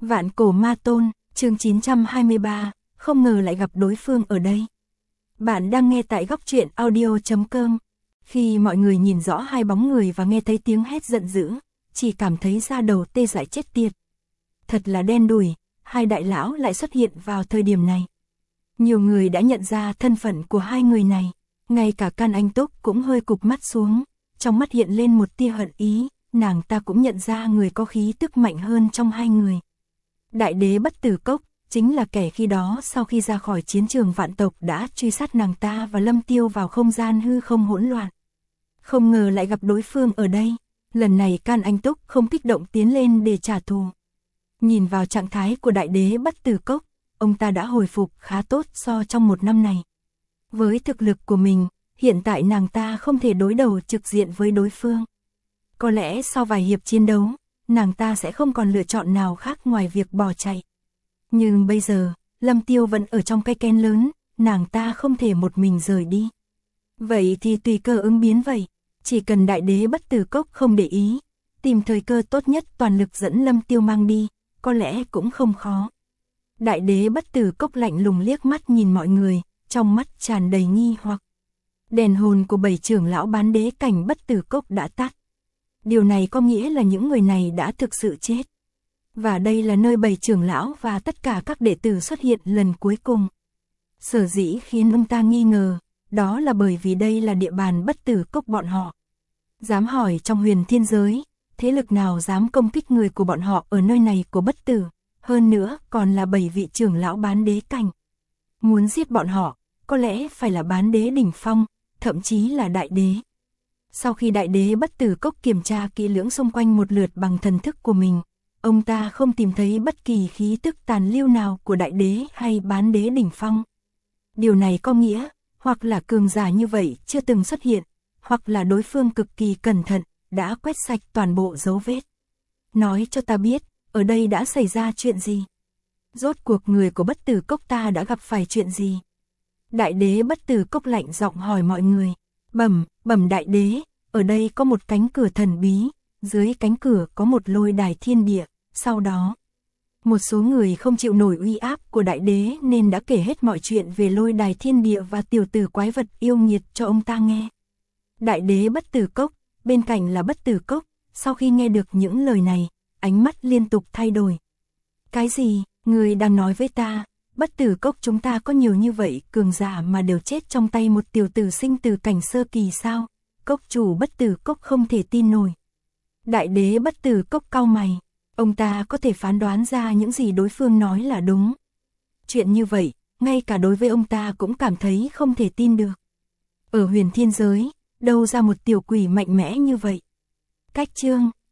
Vạn cổ ma tôn, chương 923, không ngờ lại gặp đối phương ở đây. Bạn đang nghe tại Góc Truyện Audio.com. Khi mọi người nhìn rõ hai bóng người và nghe thấy tiếng hét giận dữ, chỉ cảm thấy da đầu tê dại chết tiệt. Thật là đen đủi, hai đại lão lại xuất hiện vào thời điểm này. Nhiều người đã nhận ra thân phận của hai người này, ngay cả Can Anh Túc cũng hơi cụp mắt xuống, trong mắt hiện lên một tia hận ý, nàng ta cũng nhận ra người có khí tức mạnh hơn trong hai người. Đại đế Bất Tử Cốc, chính là kẻ khi đó sau khi ra khỏi chiến trường vạn tộc đã truy sát nàng ta và Lâm Tiêu vào không gian hư không hỗn loạn. Không ngờ lại gặp đối phương ở đây, lần này Can Anh Túc không kích động tiến lên để trả thù. Nhìn vào trạng thái của đại đế Bất Tử Cốc, ông ta đã hồi phục khá tốt so trong một năm này. Với thực lực của mình, hiện tại nàng ta không thể đối đầu trực diện với đối phương. Có lẽ sau vài hiệp chiến đấu, nàng ta sẽ không còn lựa chọn nào khác ngoài việc bỏ chạy. Nhưng bây giờ, Lâm Tiêu vẫn ở trong cây ken lớn, nàng ta không thể một mình rời đi. Vậy thì tùy cơ ứng biến vậy, chỉ cần đại đế Bất Tử Cốc không để ý, tìm thời cơ tốt nhất toàn lực dẫn Lâm Tiêu mang đi, có lẽ cũng không khó. Đại đế Bất Tử Cốc lạnh lùng liếc mắt nhìn mọi người, trong mắt tràn đầy nghi hoặc. Đèn hồn của 7 trưởng lão bán đế cảnh Bất Tử Cốc đã tắt. Điều này có nghĩa là những người này đã thực sự chết. Và đây là nơi 7 trưởng lão và tất cả các đệ tử xuất hiện lần cuối cùng. Sở dĩ khiến ông ta nghi ngờ, đó là bởi vì đây là địa bàn Bất Tử Cốc bọn họ. Dám hỏi trong huyền thiên giới, thế lực nào dám công kích người của bọn họ ở nơi này của Bất Tử, hơn nữa còn là 7 vị trưởng lão bán đế cảnh. Muốn giết bọn họ, có lẽ phải là bán đế đỉnh phong, thậm chí là đại đế. Sau khi đại đế Bất Tử Cốc kiểm tra kỹ lưỡng xung quanh một lượt bằng thần thức của mình, ông ta không tìm thấy bất kỳ khí tức tàn lưu nào của đại đế hay bán đế đỉnh phong. Điều này có nghĩa, hoặc là cường giả như vậy chưa từng xuất hiện, hoặc là đối phương cực kỳ cẩn thận, đã quét sạch toàn bộ dấu vết. Nói cho ta biết, ở đây đã xảy ra chuyện gì? Rốt cuộc người của Bất Tử Cốc ta đã gặp phải chuyện gì? Đại đế Bất Tử Cốc lạnh giọng hỏi mọi người. Bẩm đại đế, ở đây có một cánh cửa thần bí, dưới cánh cửa có một lôi đài thiên địa, sau đó một số người không chịu nổi uy áp của đại đế nên đã kể hết mọi chuyện về lôi đài thiên địa và tiểu tử quái vật yêu nghiệt cho ông ta nghe. Đại đế Bất Tử Cốc, bên cạnh là Bất Tử Cốc, sau khi nghe được những lời này, ánh mắt liên tục thay đổi. Cái gì, người đang nói với ta? Bất Tử Cốc chúng ta có nhiều như vậy cường giả mà đều chết trong tay một tiểu tử sinh từ cảnh sơ kỳ sao? Cốc chủ Bất Tử Cốc không thể tin nổi. Đại đế Bất Tử Cốc cau mày, ông ta có thể phán đoán ra những gì đối phương nói là đúng. Chuyện như vậy, ngay cả đối với ông ta cũng cảm thấy không thể tin được. Ở huyền thiên giới, đâu ra một tiểu quỷ mạnh mẽ như vậy? Cách chương